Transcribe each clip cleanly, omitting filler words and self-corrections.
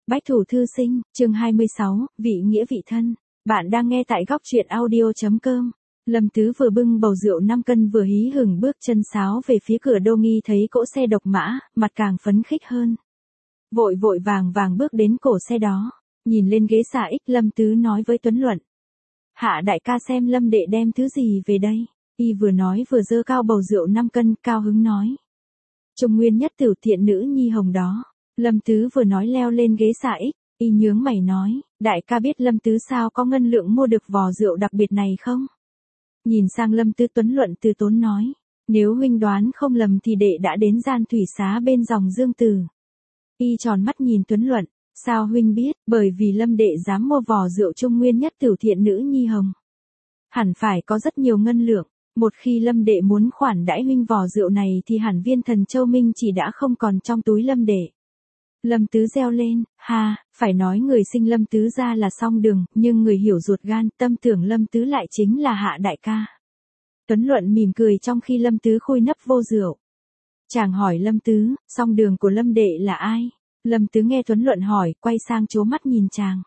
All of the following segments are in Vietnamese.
Bách thủ thư sinh, chương 26, vị nghĩa vị thân. Bạn đang nghe tại góc truyện audio.com. Lâm Tứ vừa bưng bầu rượu 5 cân vừa hí hửng bước chân sáo về phía cửa Đô Nghi, thấy cỗ xe độc mã, mặt càng phấn khích hơn. Vội vội vàng vàng bước đến cổ xe đó, nhìn lên ghế xà ích, Lâm Tứ nói với Tuấn Luận. Hạ đại ca xem Lâm đệ đem thứ gì về đây. Y vừa nói vừa giơ cao bầu rượu 5 cân, cao hứng nói. Trung nguyên nhất tiểu thiện nữ nhi hồng đó. Lâm Tứ vừa nói leo lên ghế xà ích, y nhướng mày nói, đại ca biết Lâm Tứ sao có ngân lượng mua được vò rượu đặc biệt này không? Nhìn sang Lâm Tứ, Tuấn Luận từ tốn nói, nếu huynh đoán không lầm thì đệ đã đến gian thủy xá bên dòng Dương Tử. Y tròn mắt nhìn Tuấn Luận, sao huynh biết? Bởi vì Lâm đệ dám mua vò rượu Trung nguyên nhất tiểu thiện nữ nhi hồng. Hẳn phải có rất nhiều ngân lượng. Một khi Lâm đệ muốn khoản đãi huynh vò rượu này thì hẳn viên thần Châu Minh chỉ đã không còn trong túi Lâm đệ. Lâm Tứ reo lên, ha, phải nói người sinh Lâm Tứ ra là song đường, nhưng người hiểu ruột gan, tâm tưởng Lâm Tứ lại chính là Hạ đại ca. Tuấn Luận mỉm cười trong khi Lâm Tứ khui nắp vô rượu. Chàng hỏi Lâm Tứ, song đường của Lâm đệ là ai? Lâm Tứ nghe Tuấn Luận hỏi, quay sang chố mắt nhìn chàng.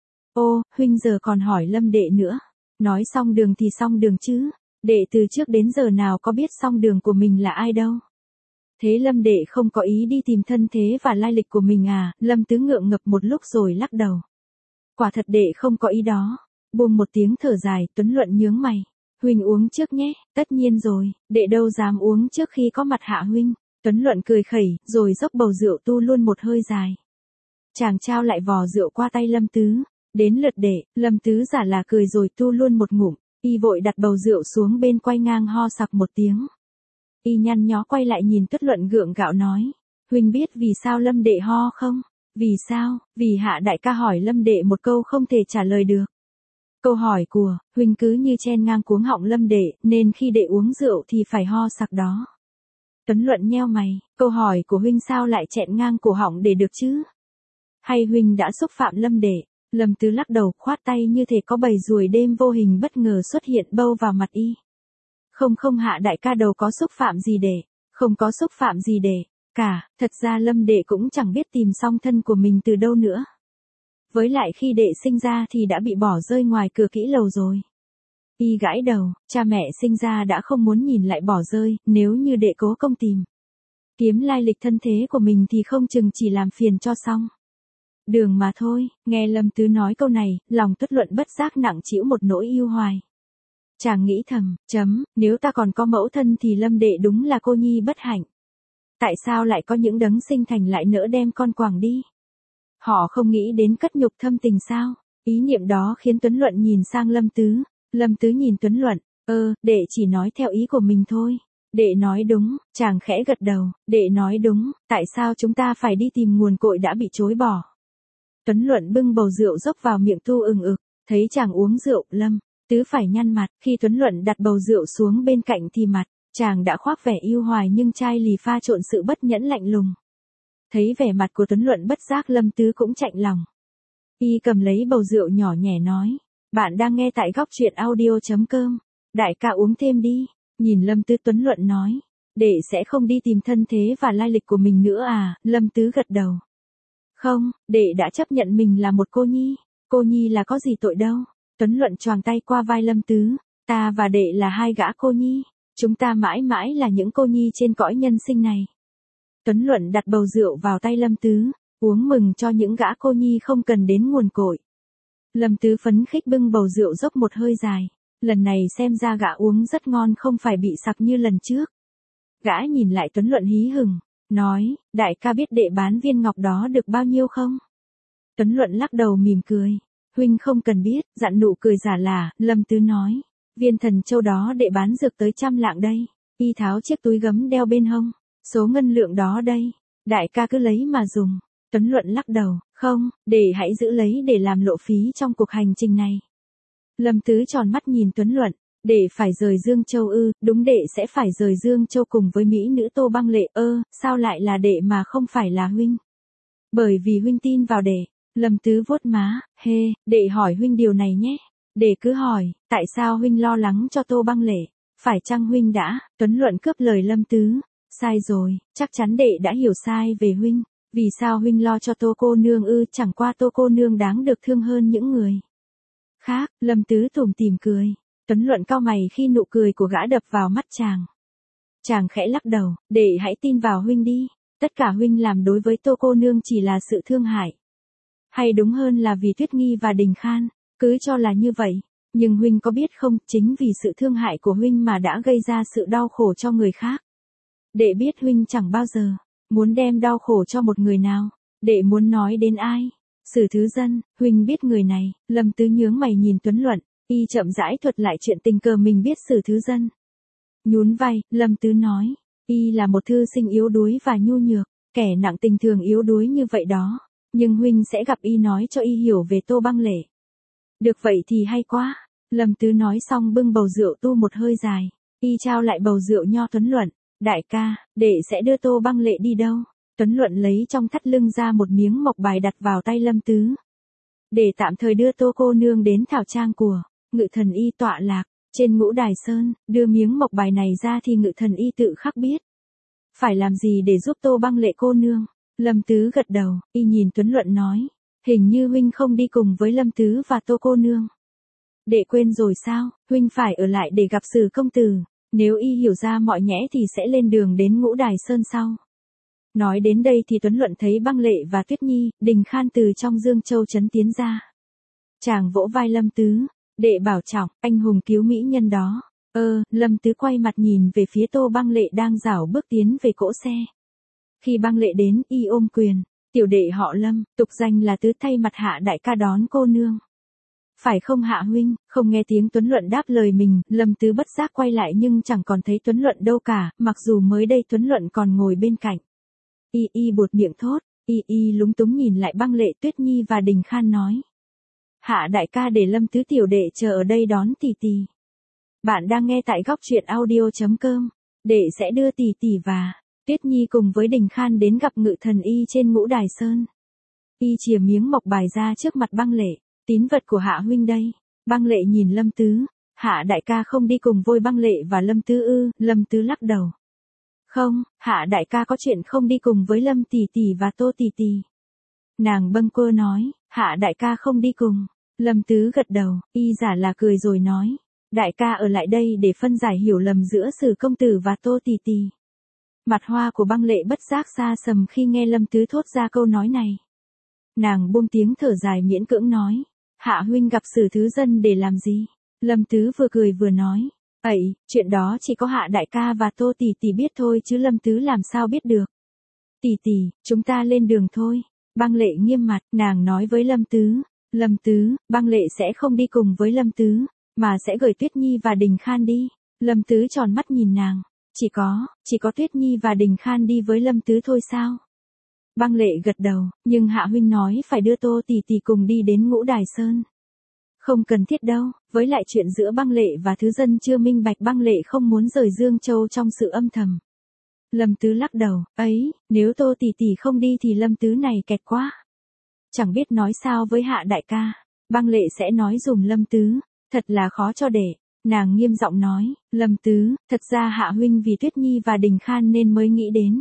Ô, huynh giờ còn hỏi Lâm đệ nữa. Nói song đường thì song đường chứ. Đệ từ trước đến giờ nào có biết song đường của mình là ai đâu. Thế Lâm đệ không có ý đi tìm thân thế và lai lịch của mình à? Lâm Tứ ngượng ngập một lúc rồi lắc đầu. Quả thật đệ không có ý đó. Buông một tiếng thở dài, Tuấn Luận nhướng mày. Huynh uống trước nhé. Tất nhiên rồi, đệ đâu dám uống trước khi có mặt Hạ huynh. Tuấn Luận cười khẩy, rồi dốc bầu rượu tu luôn một hơi dài. Chàng trao lại vò rượu qua tay Lâm Tứ. Đến lượt đệ, Lâm Tứ giả là cười rồi tu luôn một ngụm. Y vội đặt bầu rượu xuống bên, quay ngang ho sặc một tiếng. Y nhăn nhó quay lại nhìn Tuấn Luận gượng gạo nói. Huynh biết vì sao Lâm đệ ho không? Vì sao? Vì Hạ đại ca hỏi Lâm đệ một câu không thể trả lời được. Câu hỏi của huynh cứ như chen ngang cuống họng Lâm đệ, nên khi đệ uống rượu thì phải ho sặc đó. Tuấn Luận nheo mày, câu hỏi của huynh sao lại chẹn ngang cổ họng để được chứ? Hay huynh đã xúc phạm Lâm đệ? Lâm Tứ lắc đầu, khoát tay như thể có bầy ruồi đêm vô hình bất ngờ xuất hiện bâu vào mặt y. Không, Hạ đại ca đâu có xúc phạm gì để, không có xúc phạm gì để, cả, thật ra Lâm đệ cũng chẳng biết tìm song thân của mình từ đâu nữa. Với lại khi đệ sinh ra thì đã bị bỏ rơi ngoài cửa kỹ lầu rồi. Y gãi đầu, cha mẹ sinh ra đã không muốn nhìn lại bỏ rơi, nếu như đệ cố công tìm kiếm lai lịch thân thế của mình thì không chừng chỉ làm phiền cho xong đường mà thôi. Nghe Lâm Tứ nói câu này, lòng Tuấn Luận bất giác nặng trĩu một nỗi yêu hoài. Chàng nghĩ thầm, nếu ta còn có mẫu thân thì Lâm đệ đúng là cô nhi bất hạnh. Tại sao lại có những đấng sinh thành lại nỡ đem con quàng đi? Họ không nghĩ đến cất nhục thâm tình sao? Ý niệm đó khiến Tuấn Luận nhìn sang Lâm Tứ. Lâm Tứ nhìn Tuấn Luận, đệ chỉ nói theo ý của mình thôi. Đệ nói đúng, chàng khẽ gật đầu, đệ nói đúng, tại sao chúng ta phải đi tìm nguồn cội đã bị chối bỏ? Tuấn Luận bưng bầu rượu dốc vào miệng tu ực, thấy chàng uống rượu, Lâm Tứ phải nhăn mặt. Khi Tuấn Luận đặt bầu rượu xuống bên cạnh thì mặt chàng đã khoác vẻ yêu hoài nhưng chai lì pha trộn sự bất nhẫn lạnh lùng. Thấy vẻ mặt của Tuấn Luận bất giác, Lâm Tứ cũng chạnh lòng. Y cầm lấy bầu rượu nhỏ nhẹ nói, bạn đang nghe tại góc truyện audio.com. Đại ca uống thêm đi. Nhìn Lâm Tứ, Tuấn Luận nói, đệ sẽ không đi tìm thân thế và lai lịch của mình nữa à? Lâm Tứ gật đầu. Không, đệ đã chấp nhận mình là một cô nhi. Cô nhi là có gì tội đâu. Tuấn Luận choàng tay qua vai Lâm Tứ. Ta và đệ là hai gã cô nhi. Chúng ta mãi mãi là những cô nhi trên cõi nhân sinh này. Tuấn Luận đặt bầu rượu vào tay Lâm Tứ, uống mừng cho những gã cô nhi không cần đến nguồn cội. Lâm Tứ phấn khích bưng bầu rượu dốc một hơi dài. Lần này xem ra gã uống rất ngon, không phải bị sặc như lần trước. Gã nhìn lại Tuấn Luận hí hửng, nói, đại ca biết đệ bán viên ngọc đó được bao nhiêu không? Tuấn Luận lắc đầu mỉm cười. Huynh không cần biết, dặn nụ cười giả là. Lâm Tứ nói, viên thần châu đó đệ bán dược tới 100 lạng đây. Y tháo chiếc túi gấm đeo bên hông. Số ngân lượng đó đây, đại ca cứ lấy mà dùng. Tuấn Luận lắc đầu, không, đệ hãy giữ lấy để làm lộ phí trong cuộc hành trình này. Lâm Tứ tròn mắt nhìn Tuấn Luận, đệ phải rời Dương Châu ư? Đúng, đệ sẽ phải rời Dương Châu cùng với mỹ nữ Tô Băng Lệ. Sao lại là đệ mà không phải là huynh? Bởi vì huynh tin vào đệ. Lâm Tứ vuốt má, đệ hỏi huynh điều này nhé. Đệ cứ hỏi, tại sao huynh lo lắng cho Tô Băng Lệ? Phải chăng huynh đã? Tuấn Luận cướp lời Lâm Tứ. Sai rồi, chắc chắn đệ đã hiểu sai về huynh. Vì sao huynh lo cho Tô cô nương ư, chẳng qua Tô cô nương đáng được thương hơn những người khác. Lâm Tứ tủm tỉm cười. Tuấn Luận cau mày khi nụ cười của gã đập vào mắt chàng. Chàng khẽ lắc đầu, đệ hãy tin vào huynh đi. Tất cả huynh làm đối với Tô cô nương chỉ là sự thương hại. Hay đúng hơn là vì Tuyết Nghi và Đình Khan, cứ cho là như vậy. Nhưng huynh có biết không, chính vì sự thương hại của huynh mà đã gây ra sự đau khổ cho người khác. Đệ biết huynh chẳng bao giờ muốn đem đau khổ cho một người nào. Đệ muốn nói đến ai? Sử Thứ Dân, huynh biết người này. Lâm Tứ nhướng mày nhìn Tuấn Luận, y chậm rãi thuật lại chuyện tình cờ mình biết Sử Thứ Dân. Nhún vai, Lâm Tứ nói, y là một thư sinh yếu đuối và nhu nhược, kẻ nặng tình thường yếu đuối như vậy đó. Nhưng huynh sẽ gặp y nói cho y hiểu về Tô Băng Lệ. Được vậy thì hay quá. Lâm Tứ nói xong bưng bầu rượu tu một hơi dài. Y trao lại bầu rượu nho Tuấn Luận. Đại ca, đệ sẽ đưa Tô Băng Lệ đi đâu? Tuấn Luận lấy trong thắt lưng ra một miếng mộc bài đặt vào tay Lâm Tứ. Để tạm thời đưa Tô cô nương đến thảo trang của Ngự Thần Y tọa lạc trên Ngũ Đài Sơn. Đưa miếng mộc bài này ra thì Ngự Thần Y tự khắc biết phải làm gì để giúp Tô Băng Lệ cô nương. Lâm Tứ gật đầu, y nhìn Tuấn Luận nói, hình như huynh không đi cùng với Lâm Tứ và Tô cô nương. Đệ quên rồi sao, huynh phải ở lại để gặp Sử công tử. Nếu y hiểu ra mọi nhẽ thì sẽ lên đường đến Ngũ Đài Sơn sau. Nói đến đây thì Tuấn Luận thấy Băng Lệ và Tuyết Nhi, Đình Khan từ trong Dương Châu trấn tiến ra. Chàng vỗ vai Lâm Tứ, đệ bảo trọng, anh hùng cứu mỹ nhân đó. Lâm Tứ quay mặt nhìn về phía Tô Băng Lệ đang rảo bước tiến về cỗ xe. Khi Băng Lệ đến, y ôm quyền, tiểu đệ họ Lâm, tục danh là Tứ, thay mặt Hạ đại ca đón cô nương. Phải không Hạ huynh? Không nghe tiếng Tuấn Luận đáp lời mình, Lâm Tứ bất giác quay lại nhưng chẳng còn thấy Tuấn Luận đâu cả, mặc dù mới đây Tuấn Luận còn ngồi bên cạnh. Y buột miệng thốt, y lúng túng nhìn lại Băng Lệ, Tuyết Nhi và Đình Khan nói. Hạ đại ca để Lâm Tứ tiểu đệ chờ ở đây đón tỷ tỷ. Bạn đang nghe tại góc truyện audio.com. Đệ sẽ đưa tỷ tỷ và Tuyết Nhi cùng với Đình Khan đến gặp Ngự Thần Y trên Ngũ Đài Sơn. Y chìa miếng mộc bài ra trước mặt Băng Lệ, tín vật của Hạ huynh đây. Băng Lệ nhìn Lâm Tứ, Hạ đại ca không đi cùng vôi Băng Lệ và Lâm Tứ ư? Lâm Tứ lắc đầu. Không, Hạ đại ca có chuyện không đi cùng với Lâm tỷ tỷ và Tô tỷ tỷ. Nàng bâng quơ nói, Hạ đại ca không đi cùng. Lâm Tứ gật đầu, y giả là cười rồi nói, đại ca ở lại đây để phân giải hiểu lầm giữa Sử công tử và Tô tỷ tỷ. Mặt hoa của Băng Lệ bất giác xa sầm khi nghe Lâm Tứ thốt ra câu nói này. Nàng buông tiếng thở dài miễn cưỡng nói, Hạ huynh gặp Sử Thứ Dân để làm gì? Lâm Tứ vừa cười vừa nói, chuyện đó chỉ có Hạ đại ca và Tô tỷ tỷ biết thôi chứ Lâm Tứ làm sao biết được. Tỷ tỷ, chúng ta lên đường thôi. Băng Lệ nghiêm mặt, nàng nói với Lâm Tứ, Lâm Tứ, Băng Lệ sẽ không đi cùng với Lâm Tứ, mà sẽ gửi Tuyết Nhi và Đình Khan đi. Lâm Tứ tròn mắt nhìn nàng, chỉ có Tuyết Nhi và Đình Khan đi với Lâm Tứ thôi sao? Băng Lệ gật đầu, nhưng Hạ huynh nói phải đưa Tô tỷ tỷ cùng đi đến Ngũ Đài Sơn. Không cần thiết đâu, với lại chuyện giữa Băng Lệ và Thứ Dân chưa minh bạch, Băng Lệ không muốn rời Dương Châu trong sự âm thầm. Lâm Tứ lắc đầu, nếu Tô tỷ tỷ không đi thì Lâm Tứ này kẹt quá. Chẳng biết nói sao với Hạ đại ca. Băng Lệ sẽ nói dùm Lâm Tứ, thật là khó cho để. Nàng nghiêm giọng nói, Lâm Tứ, thật ra Hạ huynh vì Tuyết Nhi và Đình Khan nên mới nghĩ đến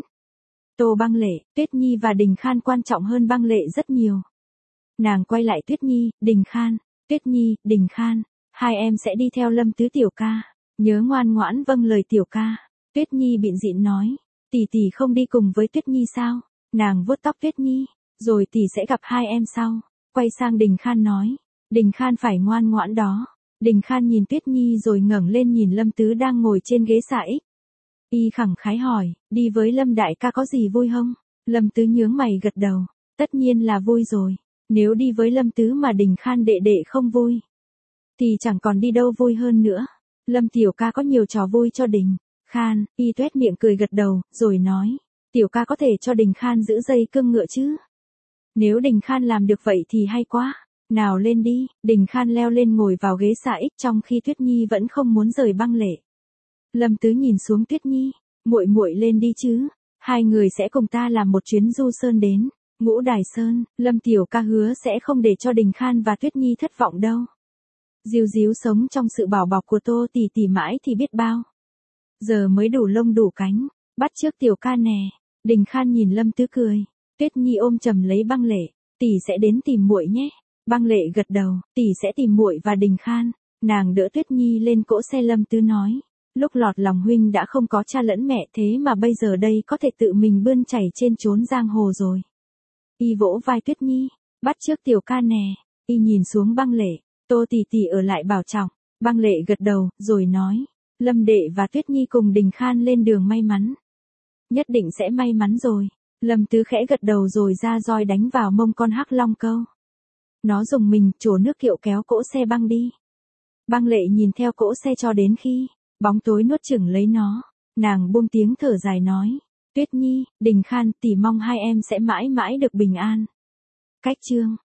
Tô Băng Lệ. Tuyết Nhi và Đình Khan quan trọng hơn Băng Lệ rất nhiều. Nàng quay lại Tuyết Nhi, Đình Khan, Tuyết Nhi, Đình Khan, hai em sẽ đi theo Lâm Tứ tiểu ca, nhớ ngoan ngoãn vâng lời tiểu ca. Tuyết Nhi bịn dịn nói, tỷ tỷ không đi cùng với Tuyết Nhi sao? Nàng vuốt tóc Tuyết Nhi, rồi tỷ sẽ gặp hai em sau. Quay sang Đình Khan nói, Đình Khan phải ngoan ngoãn đó. Đình Khan nhìn Tuyết Nhi rồi ngẩng lên nhìn Lâm Tứ đang ngồi trên ghế xà ích. Y khẳng khái hỏi, đi với Lâm đại ca có gì vui không? Lâm Tứ nhướng mày gật đầu, tất nhiên là vui rồi. Nếu đi với Lâm Tứ mà Đình Khan đệ đệ không vui, thì chẳng còn đi đâu vui hơn nữa. Lâm tiểu ca có nhiều trò vui cho Đình Khan. Y tuét miệng cười gật đầu, rồi nói, tiểu ca có thể cho Đình Khan giữ dây cương ngựa chứ? Nếu Đình Khan làm được vậy thì hay quá. Nào lên đi. Đình Khan leo lên ngồi vào ghế xà ích trong khi Tuyết Nhi vẫn không muốn rời Băng Lệ. Lâm Tứ nhìn xuống Tuyết Nhi, muội muội lên đi chứ, hai người sẽ cùng ta làm một chuyến du sơn đến Ngũ Đài Sơn. Lâm tiểu ca hứa sẽ không để cho Đình Khan và Tuyết Nhi thất vọng đâu. Díu díu sống trong sự bảo bọc của Tô tỷ tỷ mãi thì biết bao giờ mới đủ lông đủ cánh, bắt chước tiểu ca nè. Đình Khan nhìn Lâm Tứ cười, Tuyết Nhi ôm chầm lấy Băng Lệ, tỷ sẽ đến tìm muội nhé. Băng Lệ gật đầu, tỷ sẽ tìm muội và Đình Khan. Nàng đỡ Tuyết Nhi lên cỗ xe. Lâm Tứ nói, lúc lọt lòng huynh đã không có cha lẫn mẹ, thế mà bây giờ đây có thể tự mình bươn chảy trên chốn giang hồ rồi. Y vỗ vai Tuyết Nhi, bắt chước tiểu ca nè. Y nhìn xuống Băng Lệ, Tô tỷ tỷ ở lại bảo trọng. Băng Lệ gật đầu, rồi nói, Lâm đệ và Tuyết Nhi cùng Đình Khan lên đường may mắn. Nhất định sẽ may mắn rồi. Lâm Tứ khẽ gật đầu rồi ra roi đánh vào mông con hắc long câu. Nó dùng mình trổ nước kiệu kéo cỗ xe băng đi. Băng Lệ nhìn theo cỗ xe cho đến khi bóng tối nuốt chửng lấy nó. Nàng buông tiếng thở dài nói, Tuyết Nhi, Đình Khan, tỷ mong hai em sẽ mãi mãi được bình an. Cách chương